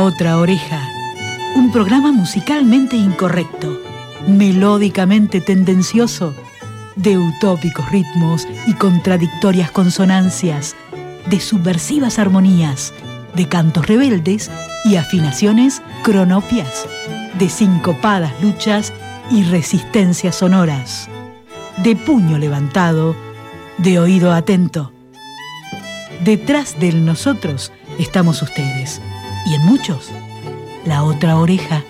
Otra Oreja, un programa musicalmente incorrecto, melódicamente tendencioso, de utópicos ritmos y contradictorias consonancias, de subversivas armonías, de cantos rebeldes y afinaciones cronopias, de sincopadas luchas y resistencias sonoras, de puño levantado, de oído atento. Detrás del nosotros estamos ustedes, y en muchos, la otra oreja.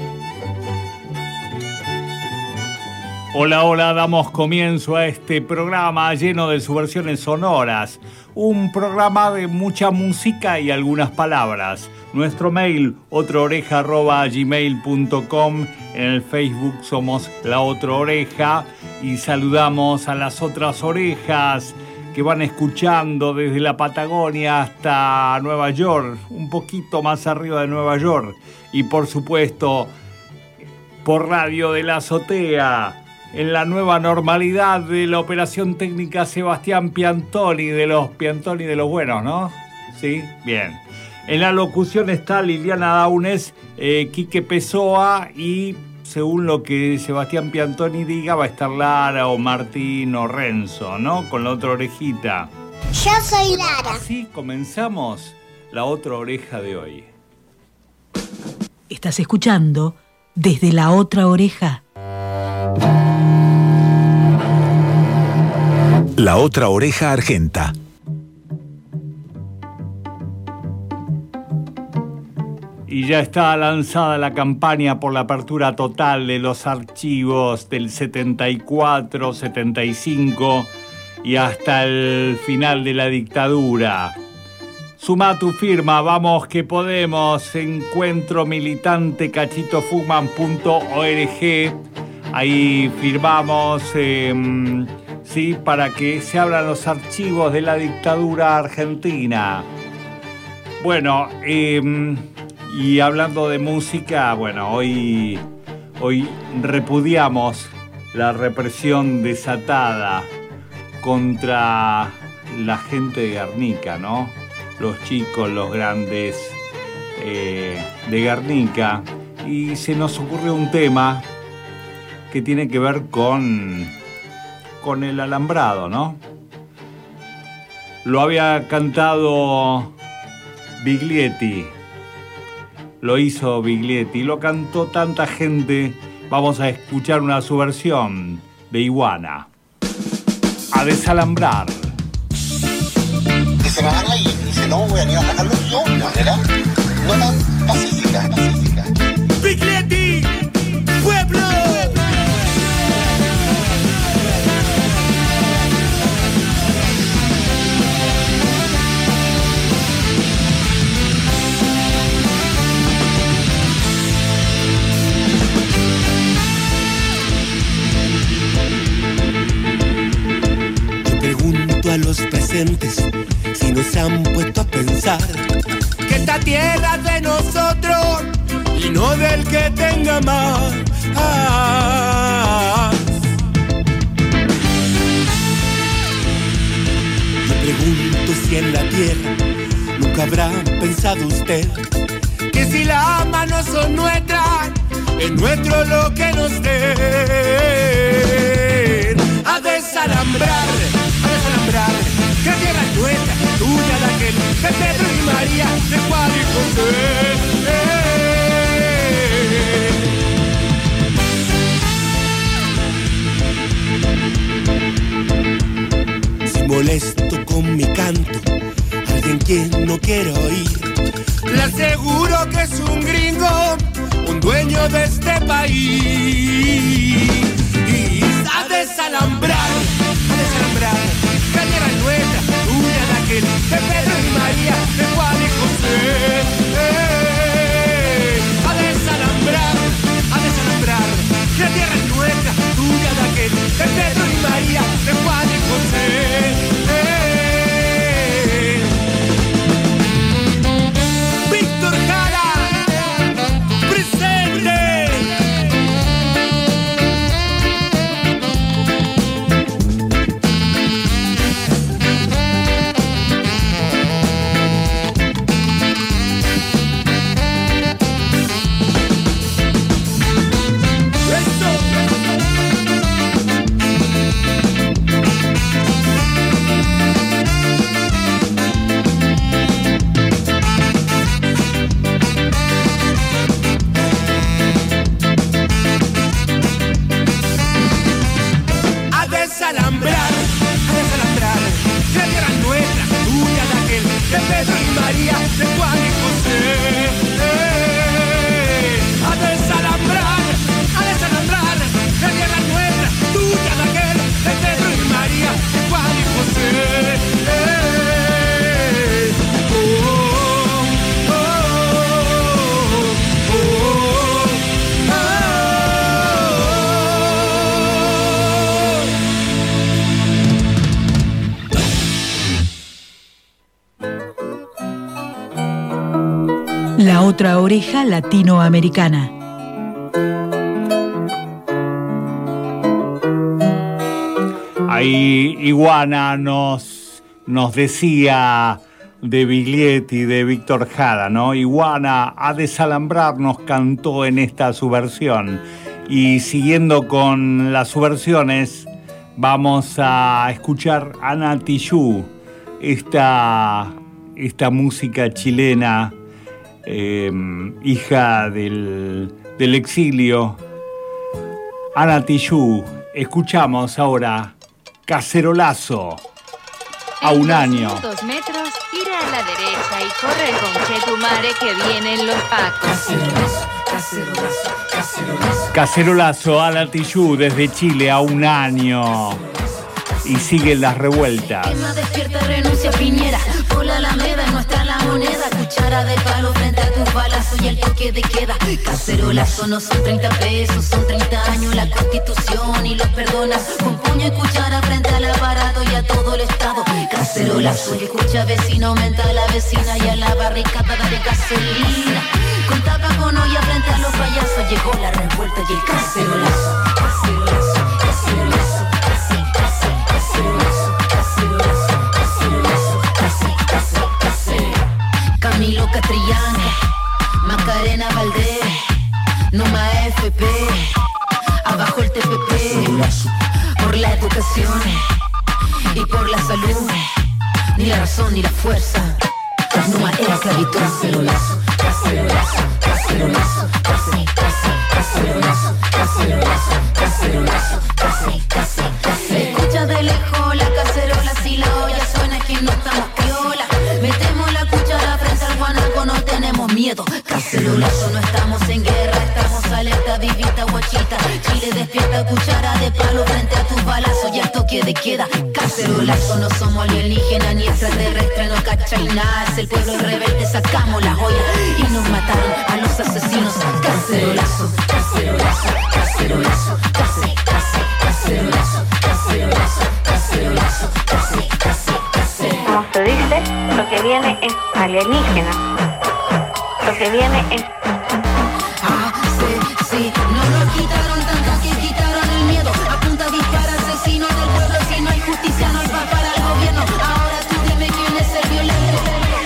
Hola, hola, damos comienzo a este programa lleno de subversiones sonoras. Un programa de mucha música y algunas palabras. Nuestro mail, otraoreja@gmail.com. En el Facebook somos La Otra Oreja. Y saludamos a las otras orejas que van escuchando desde la Patagonia hasta Nueva York, un poquito más arriba de Nueva York. Y por supuesto, por Radio de la Azotea. En la nueva normalidad de la operación técnica, Sebastián Piantoni, de los buenos, ¿no? Sí, bien. En la locución está Liliana Daunes, Quique Pessoa y, según lo que Sebastián Piantoni diga, va a estar Lara o Martín o Renzo, ¿no? Con la otra orejita. Yo soy Lara. Así comenzamos la otra oreja de hoy. Estás escuchando desde La Otra Oreja. La Otra Oreja Argenta. Y ya está lanzada la campaña por la apertura total de los archivos del 74, 75 y hasta el final de la dictadura. Suma tu firma, vamos que podemos, encuentro militante cachitofuman.org. Ahí firmamos, sí, para que se abran los archivos de la dictadura argentina. Bueno, y hablando de música, bueno, hoy repudiamos la represión desatada contra la gente de Guernica, ¿no? Los chicos, los grandes de Guernica. Y se nos ocurrió un tema que tiene que ver con el alambrado, ¿no? Lo había cantado Biglietti. Lo hizo Biglietti, lo cantó tanta gente. Vamos a escuchar una subversión de Iguana. A desalambrar. Que se me van ahí, y dice, no, voy a ir a sacarlo yo, de manera no tan pacífica. Biglietti, pueblo. A los presentes, si no se han puesto a pensar que esta tierra es de nosotros y no del que tenga más. Me pregunto si en la tierra nunca habrá pensado usted que si las manos son nuestras, es nuestro lo que nos den. A desalambrar, que tierra es nuestra, tuya de aquel, de Pedro y María, de Juan y José. Si molesto con mi canto, alguien quien no quiero oír, le aseguro que es un gringo, un dueño de este país. A desalambrar, que tierra es nuestra, tuya de aquel, de Pedro y María, de Juan y José. A desalambrar, que tierra es nuestra, tuya de aquel, de Pedro y María, de Juan y José. Víctor Jara, presente. desalambrar, la tierra nuestra, tuya de aquel, de Pedro y María, de Juan y José. A desalambrar, la tierra nuestra, tuya de aquel, de Pedro y María, de Juan y José. La otra oreja latinoamericana. Ahí Iguana nos decía de Biglietti, de Víctor Jara, ¿no? Iguana, a desalambrar nos cantó en esta subversión. Y siguiendo con las subversiones, vamos a escuchar a Nati Yu, esta música chilena, hija del exilio. A Nati Yu, escuchamos ahora Cacerolazo. A un año. 2 metros, gira a la derecha y corre con Chetumare que vienen los pacos. Cacerolazo a Nati Yu desde Chile, a un año. Y siguen las revueltas. Quema, despierta, renuncia Piñera. Por la Alameda no está la moneda. Cuchara de palo frente a tus balazos y el toque de queda. Cacerolazo no son 30 pesos, son 30 años la Constitución y los perdonas. Con puño y cuchara frente al aparato y a todo el Estado. Cacerolazo y escucha vecino, aumenta a la vecina y a la barricada de gasolina. Con tapa con olla frente a los payasos llegó la revuelta y el cacerolazo. Cacerolazo, cacerolazo. Camilo Catrillán, Macarena Valdés, Numa FP, abajo el TPP, por la educación y por la salud, ni la razón ni la fuerza, Numa era esclavitud. Cacerolazo, cacerolazo, cacerolazo, cacerolazo, cacerolazo, cacerolazo, cacerolazo. Escucha de lejos la cacerola, si la olla suena es que no estamos piola. Metemos la cuchara frente al guanaco, no tenemos miedo. Cacerolazo, no estamos en guerra, estamos alerta, vivita, guachita. Chile despierta, cuchara de palo frente a tus balazos y al toque de queda. Cacerolazo, no somos alienígenas ni extraterrestres, no cachai nada. Es el pueblo rebelde, sacamos la joya y nos mataron a los asesinos. Cacerolazo, cacerolazo, cacerolazo, cacerolazo, cacerolazo, cacerolazo, cacerolazo. Como se dice, lo que viene es alienígena. Lo que viene es... Sí, no nos quitaron tanto que quitaron el miedo. Apunta, dispara, asesino del pueblo. Si no hay justicia, no hay paz para el gobierno. Ahora tú dime quién es el violento.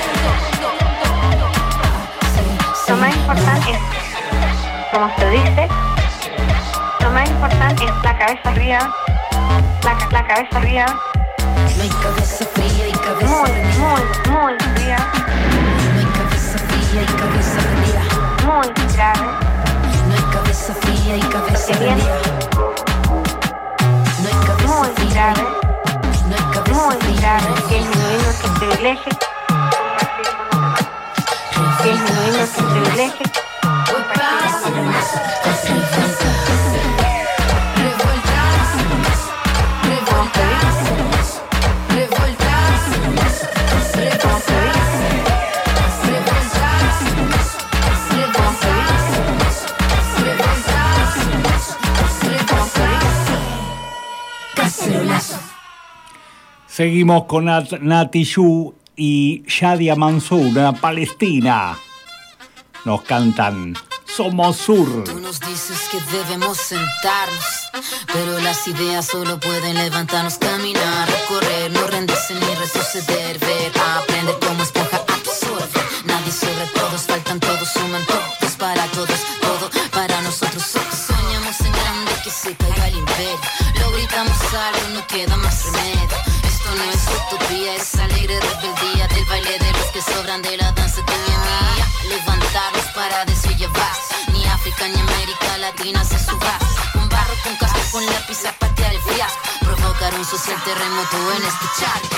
Lo más importante es, como se dice, lo más importante es la cabeza arriba. La cabeza arriba. No hay cabeza fría y cabeza muy fría. No hay cabeza fría y cabeza rendida. Muy grave. No hay cabeza fría y cabeza rendida. No hay cabeza muy grave. No hay cabeza muy grave. Que disminuir nuestros privilegios. Que disminuir nuestros privilegios. Seguimos con Nati Yu y Shadia Mansour, una palestina. Nos cantan Somos Sur. Tú nos dices que debemos sentarnos, pero las ideas solo pueden levantarnos, caminar, recorrer, no rendirse ni retroceder, ver, aprender como esponja absorbe. Nadie sobre todos, faltan todos, suman todos para todos, todo para nosotros. Soñamos en grande que se caiga el imperio, lo gritamos algo, no queda más remedio. Esto no es utopía, es alegre rebeldía del baile de los que sobran de la danza de mi mía. Levantarnos para llevar, ni África ni América Latina se suba. Con barro, con casco, con lápiz a patear el fiasco, provocar incluso si el terremoto en este charco.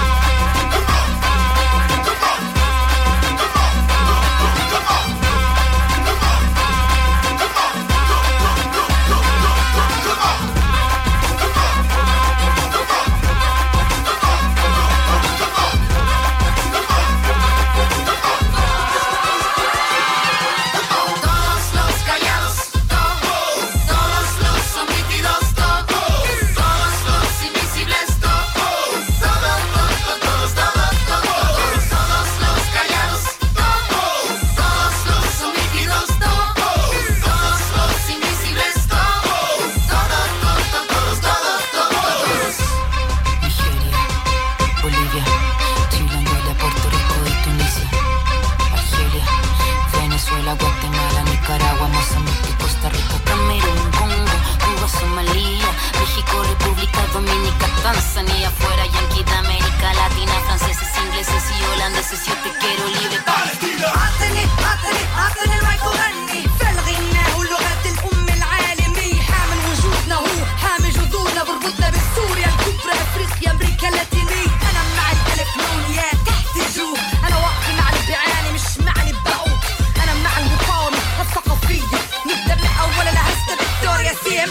Tanzania, fuera yanqui de América Latina, franceses, ingleses y holandeses, yo te quiero libre Palestina. عطني المايك وغني فالغنى ولغة الأم العالمية حامل وجودنا هو حامل جذورنا بربطنا بسوريا الكبرى أفريقيا أمريكا اللاتينية أنا مع الألف نونيات تحت الجو أنا واقفي مع اللي بيعاني مش مع اللي بقوا أنا مع المقاومة الثقافية نبدأ من أول أنا هسه فيكتوريا سيم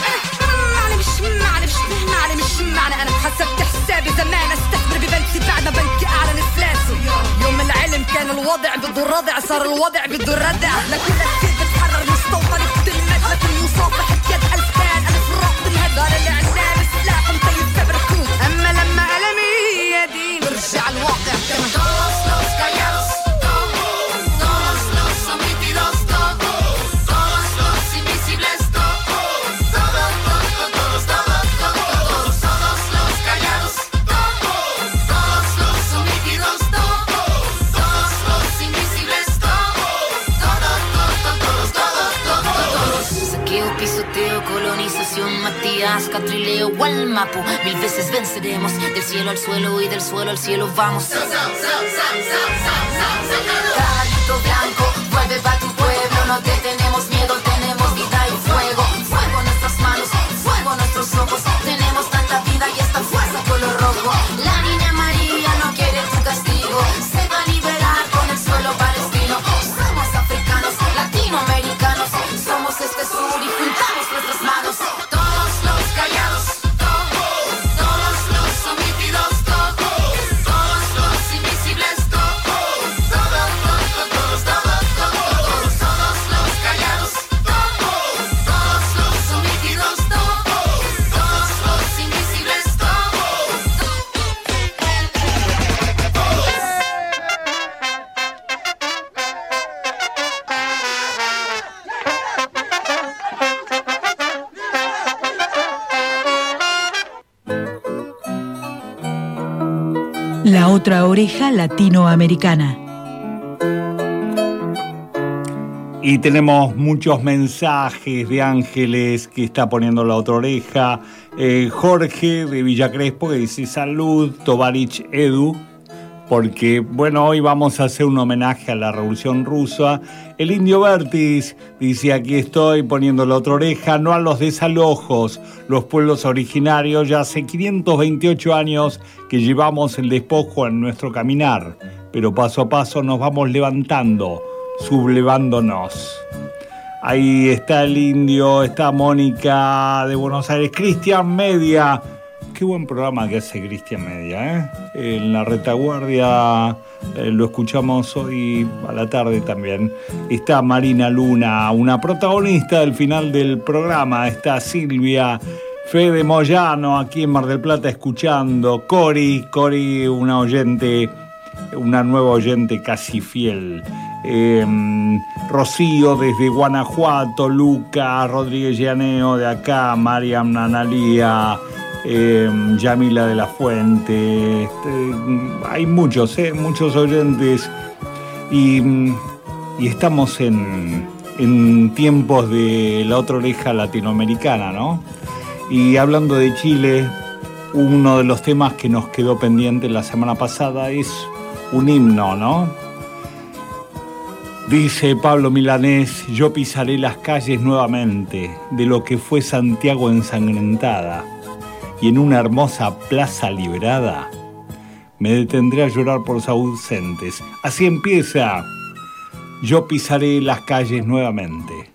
أنا حسبت حسابي زمان استثمر ببنكي بعد ما بنكي أعلن إفلاسه يوم العلم كان الوضع بده الردع صار الوضع بده الردع لكل السيد بتحرر مستوطن بتلمد لكن يصافح بيد ألفان ألف راق بالهدار الإعلام سلاح مطيب فبركوت أما لما ألمي يدين برجع الواقع كما Matías, Catrileo, Gualmapu, 1000 veces venceremos, del cielo al suelo y del suelo al cielo vamos. Caballito blanco, vuelve pa' tu pueblo, no te tenemos miedo, tenemos vida y fuego, fuego en nuestras manos, fuego en nuestros ojos, tenemos tanta vida y esta fuerza color rojo. La niña María no quiere tu castigo, se va a liberar con el suelo palestino. Somos africanos, latinoamericanos, somos este sur y juntamos nuestras manos. La otra oreja latinoamericana. Y tenemos muchos mensajes de Ángeles que está poniendo la otra oreja. Jorge de Villa Crespo que dice salud, Tovarich Edu, porque bueno, hoy vamos a hacer un homenaje a la Revolución Rusa. El Indio Vértiz dice aquí estoy poniendo la otra oreja, no a los desalojos, los pueblos originarios, ya hace 528 años que llevamos el despojo en nuestro caminar, pero paso a paso nos vamos levantando, sublevándonos. Ahí está el Indio, está Mónica de Buenos Aires, Cristian Media. Qué buen programa que hace Cristian Media, ¿eh? En la retaguardia lo escuchamos hoy a la tarde también. Está Marina Luna, una protagonista del final del programa. Está Silvia, Fede Moyano aquí en Mar del Plata escuchando. Cori, una oyente, una nueva oyente casi fiel. Rocío desde Guanajuato, Luca, Rodríguez Llaneo de acá, Mariam Nanalía, Yamila de la Fuente, hay muchos oyentes y estamos en tiempos de la otra oreja latinoamericana, ¿no? Y hablando de Chile, uno de los temas que nos quedó pendiente la semana pasada es un himno, ¿no? Dice Pablo Milanés, yo pisaré las calles nuevamente de lo que fue Santiago ensangrentada. y en una hermosa plaza liberada me detendré a llorar por los ausentes. Así empieza. Yo pisaré las calles nuevamente.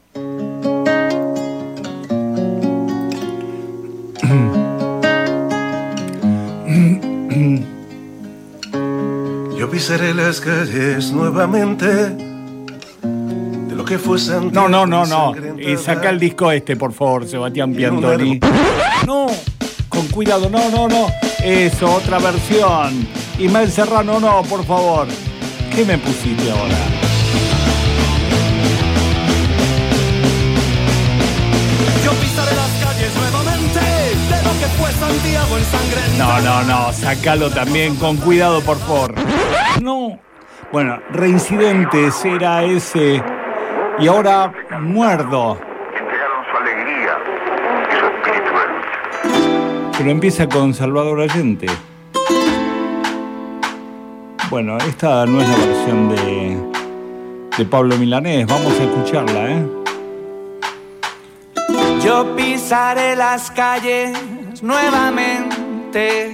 Yo pisaré las calles nuevamente de lo que fue Santiago. No. Saca el disco por favor, Sebastián Piantoni. No, con cuidado, no. Eso, otra versión. Ismael Serrano, no, por favor. ¿Qué me pusiste ahora? Yo pisaré las calles nuevamente de lo que fue Santiago ensangrentado. No, sacalo también, con cuidado, por favor. No. Bueno, Reincidentes era ese. Y ahora Muerdo. Entregaron su alegría y su espíritu de lucha. Pero empieza con Salvador Allende. Bueno, esta no es la versión de Pablo Milanés. Vamos a escucharla, ¿eh? Yo pisaré las calles nuevamente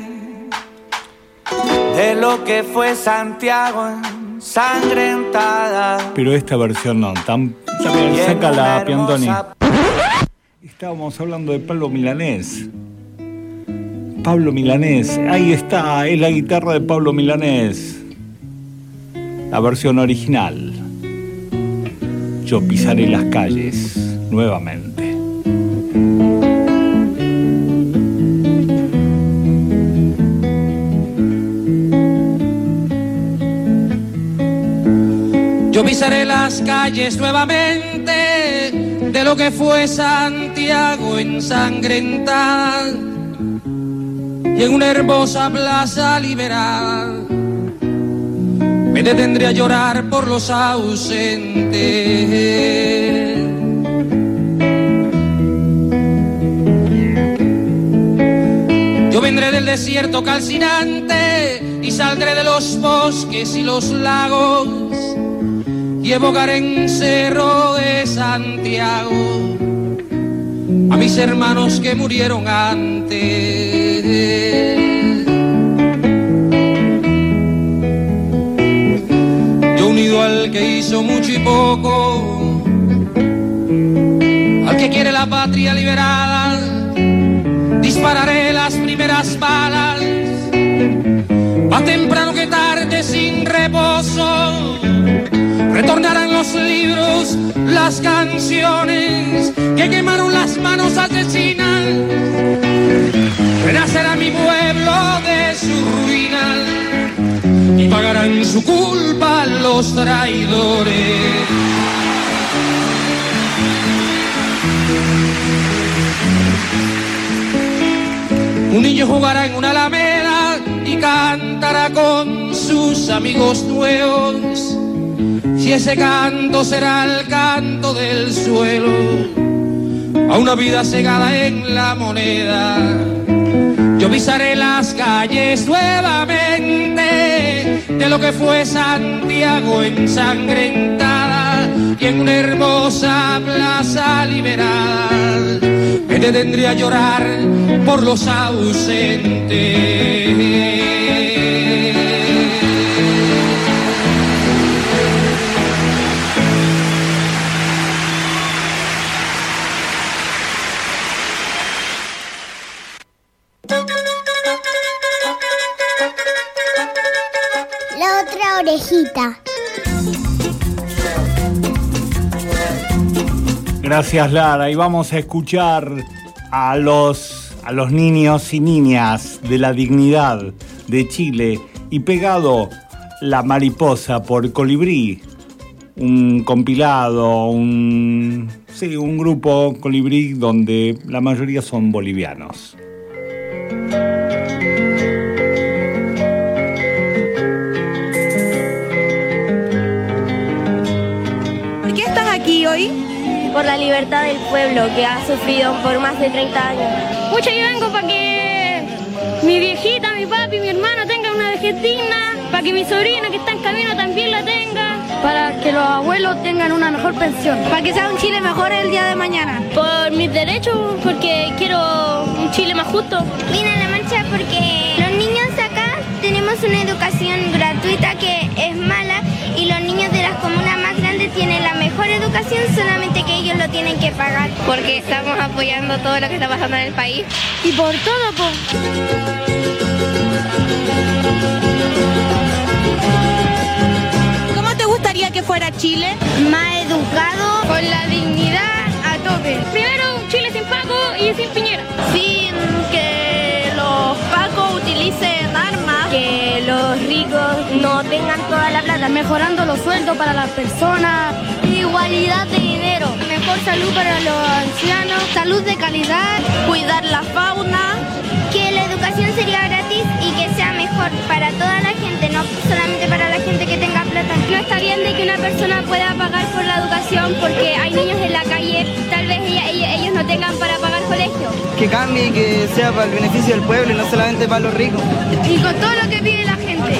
de lo que fue Santiago ensangrentada. Pero esta versión no, también sácala, Piantoni. Estábamos hablando de Pablo Milanés. Pablo Milanés, ahí está, es la guitarra de Pablo Milanés. La versión original. Yo pisaré las calles nuevamente. Yo pisaré las calles nuevamente de lo que fue Santiago ensangrentada y en una hermosa plaza liberada me detendré a llorar por los ausentes. Yo vendré del desierto calcinante y saldré de los bosques y los lagos y evocaré en Cerro de Santiago a mis hermanos que murieron antes. Yo unido al que hizo mucho y poco, al que quiere la patria liberada, dispararé las primeras balas, más temprano que tarde sin reposo. Retornarán los libros, las canciones que quemaron las manos asesinas. Renacerá mi pueblo de su ruina y pagarán su culpa los traidores. Un niño jugará en una alameda y cantará con sus amigos nuevos. Si ese canto será el canto del suelo, a una vida cegada en la moneda. Yo pisaré las calles nuevamente de lo que fue Santiago ensangrentada y en una hermosa plaza liberada me detendré a llorar por los ausentes. Orejita. Gracias, Lara. Y vamos a escuchar a los niños y niñas de la dignidad de Chile y pegado La Mariposa por Colibrí, un compilado, un grupo Colibrí donde la mayoría son bolivianos. Hoy? Por la libertad del pueblo que ha sufrido por más de 30 años. Pucha, yo vengo para que mi viejita, mi papi, mi hermano tengan una vejez digna, para que mi sobrina que está en camino también la tenga, para que los abuelos tengan una mejor pensión. Para que sea un Chile mejor el día de mañana. Por mis derechos, porque quiero un Chile más justo. Vine a la marcha porque los niños acá tenemos una educación gratuita que es mala y los niños de las comunas más grandes tienen la mejor educación, solamente que ellos lo tienen que pagar. Porque estamos apoyando todo lo que está pasando en el país. Y por todo, ¿Cómo te gustaría que fuera Chile? Más educado, con la dignidad a tope. Primero, un Chile sin Paco y sin Piñera. Sin que los Pacos utilicen armas. Que los ricos no tengan toda la plata. Mejorando los sueldos para las personas. igualdad de dinero, mejor salud para los ancianos, salud de calidad, cuidar la fauna. Que la educación sería gratis y que sea mejor para toda la gente, no solamente para la gente que tenga plata. No está bien de que una persona pueda pagar por la educación porque hay niños en la calle, tal vez ellos no tengan para pagar colegio. Que cambie y que sea para el beneficio del pueblo y no solamente para los ricos. Y con todo lo que pide la gente.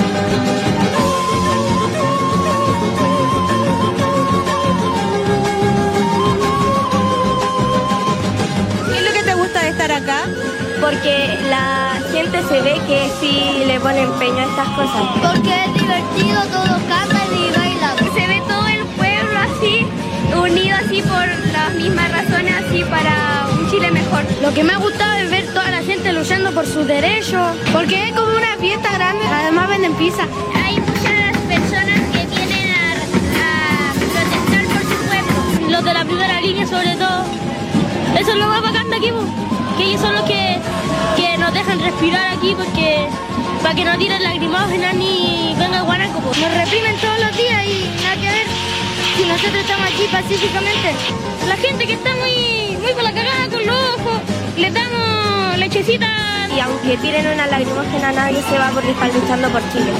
¿Qué es lo que te gusta de estar acá? Porque la gente se ve que sí le pone empeño a estas cosas. Porque es divertido, todos cantan y bailan. Se ve todo el pueblo así, unido así por las mismas razones, así para un Chile mejor. Lo que me ha gustado es ver toda la gente luchando por sus derechos, porque es como una fiesta grande, además venden pizza. Hay muchas personas que vienen a protestar por su pueblo. Los de la primera línea sobre todo. Eso es lo más bacán de aquí, que ellos son los que nos dejan respirar aquí, porque para que no tiren lacrimógenas ni venga el guanaco. Nos reprimen todos los días y nada que ver si nosotros estamos aquí pacíficamente. La gente que está muy con la cagada, con los ojos, les damos lechecita. Y aunque tiren una lacrimógena, nadie se va porque están luchando por Chile.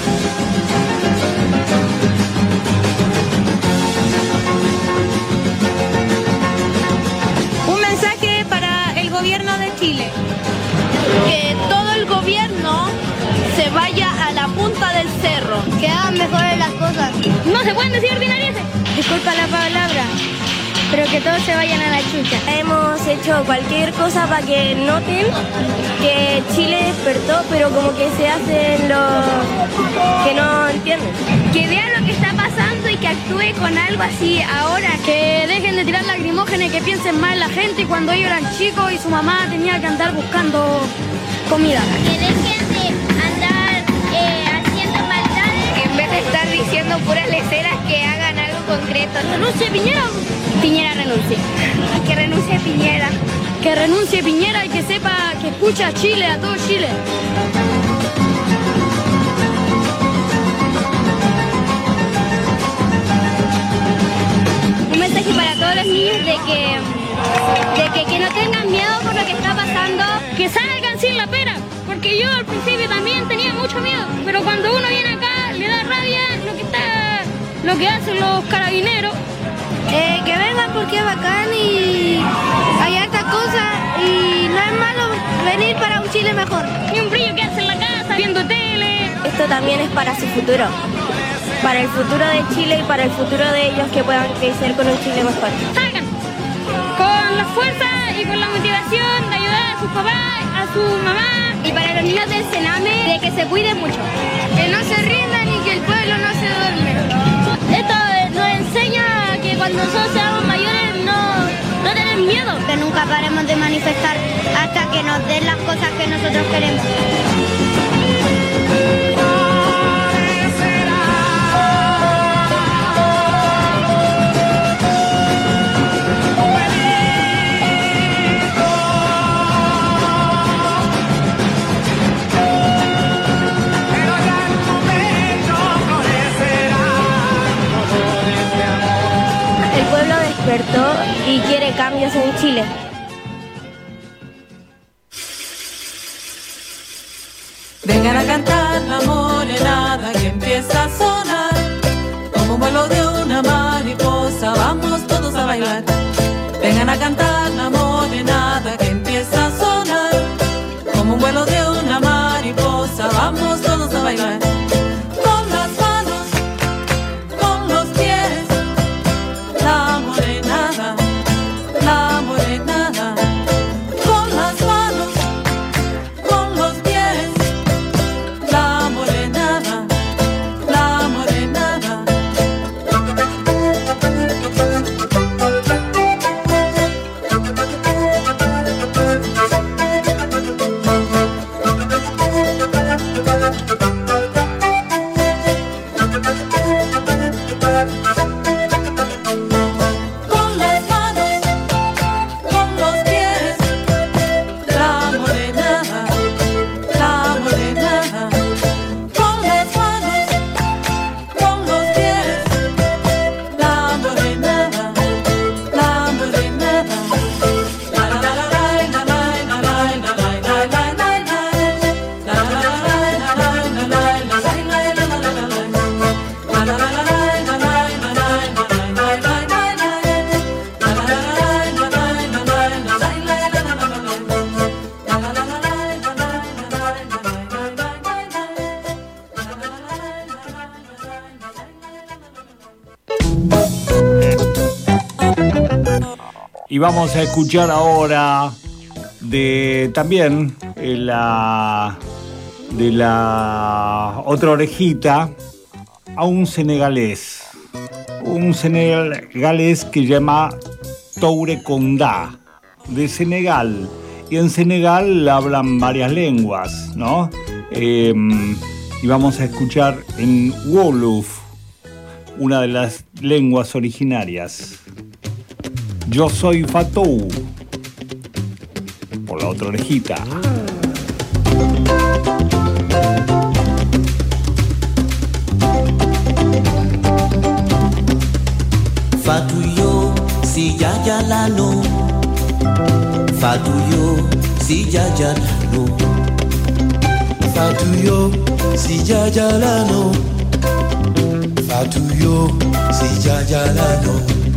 Gobierno de Chile, que todo el gobierno se vaya a la punta del cerro, que hagan mejores las cosas. No se pueden decir ordinarieces. Disculpa la palabra, pero que todos se vayan a la chucha. Hemos hecho cualquier cosa para que noten que Chile despertó, pero como que se hacen los que no entienden. Que vean lo que está pasando y que actúe con algo así ahora. Que dejen de tirar lacrimógenas y que piensen más en la gente cuando ellos eran chicos y su mamá tenía que andar buscando comida. Que dejen de andar haciendo maldades. Que en vez de estar diciendo puras leceras, que hagan algo concreto. ¡Renuncie Piñera! Piñera renuncie. Que renuncie Piñera. Que renuncie Piñera y que sepa que escucha a Chile, a todo Chile. Un mensaje para todos los niños de que no tengan miedo por lo que está pasando. Que salgan sin la pera. Porque yo al principio también tenía mucho miedo. Pero cuando uno viene acá le da rabia lo que hacen los carabineros. Que vengan porque es bacán y hay hartas cosas y no es malo venir para un Chile mejor. Y un brillo que hace en la casa, viendo tele. Esto también es para su futuro. Para el futuro de Chile y para el futuro de ellos, que puedan crecer con un Chile mejor. Salgan con la fuerza y con la motivación de ayudar a sus papás, a su mamá. Y para los niños del Sename, de que se cuiden mucho. Que no se rindan y que el pueblo no se duerme. Esto nos enseña que cuando nosotros seamos mayores no tenemos miedo. Que nunca paremos de manifestar hasta que nos den las cosas que nosotros queremos. Despertó y quiere cambios en Chile. Vengan a cantar la morenada que empieza a sonar. Como un vuelo de una mariposa, vamos todos a bailar. Vengan a cantar la morenada que empieza a sonar. Como un vuelo de una mariposa, vamos todos a bailar. Con las manos Y vamos a escuchar ahora de la otra orejita a un senegalés que llama Toure Kondá, de Senegal. Y en Senegal hablan varias lenguas, ¿no? Y vamos a escuchar en Wolof, una de las lenguas originarias. Yo soy Fatou, por la otra orejita. Fatou yo si jajalano, Fatou yo si jajalano, Fatou yo si jajalano, Fatou yo si jajalano,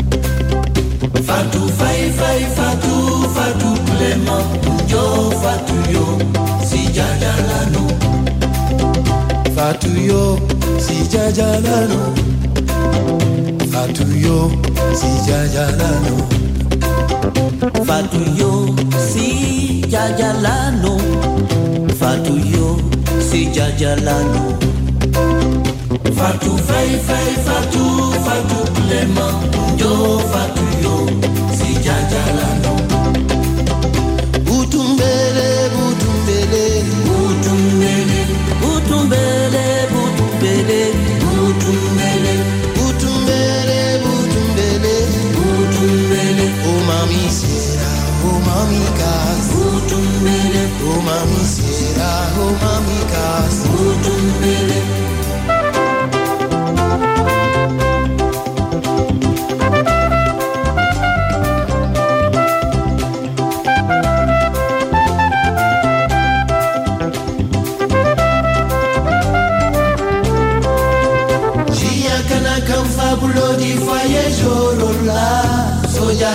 Fatou fay Fatou Clément, yo Fatou yo si jajalano, Fatou yo si jajalano, Fatou yo si jajalano, Fatou yo si jajalano, Fatou yo si jajalano, Fatou fay Fatou Clément, yo Fatou yo si jajalano, Butumbele butumbele butumbele butumbele butumbele butumbele butumbele butumbele butumbele, oh mami sera, oh mami kas, butumbele, oh mami sera, oh mami kas, butumbele. Fabulo di faye jorola, soja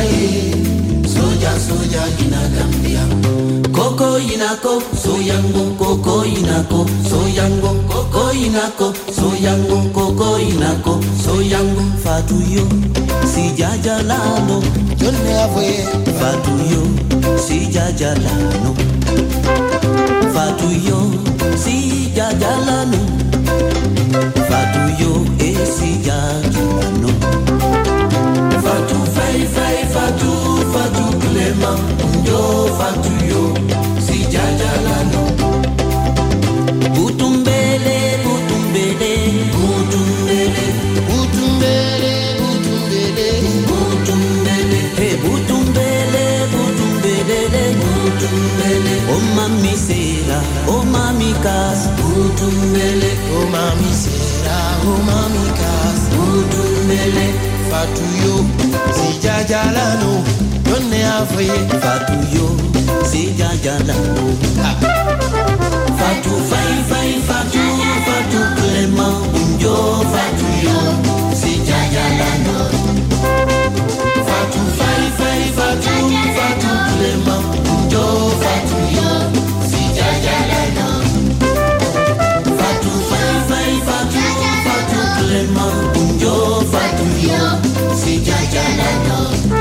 ina Gambia. Koko inako, soyango koko inako, soyango koko inako, soyango koko inako, soyango Fatou yo si jajalano, jone avoye Fatou yo si jajalano, Fatou yo si jajalano, Fatou yo si jajalano, Fatou fay Fatou Clément, yo Fatou yo si jajalano, butumbele butumbele butumbele butumbele butumbele butumbele hey butumbele butumbele butumbele, oh mami sera, oh mami kas, butumbele, oh mami sera, oh mami kas, butumbele. Fatou yo si jajalano, jone avoye Fatou yo si jajalano, Fatou fay Fatou Clément, yo Fatou yo si jajalano, Fatou fay Fatou Clément, yo Fatou yo si jajalano, Fatou fay Fatou Clément, yo Fatou yo si jajalano,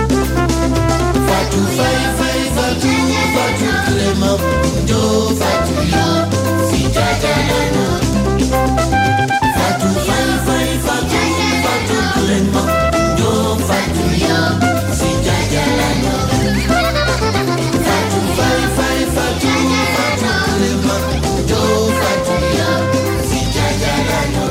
Fatou fay Fatou Clément, yo Fatou yo si jajalano, Fatou fay Fatou Clément, yo Fatou yo si jajalano, Fatou fay Fatou Clément, yo Fatou yo si jajalano,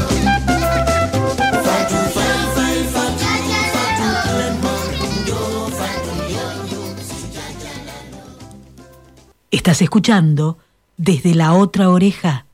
Fatou fay Fatou Clément, yo Fatou yo si jajalano. Estás escuchando Desde la Otra Oreja.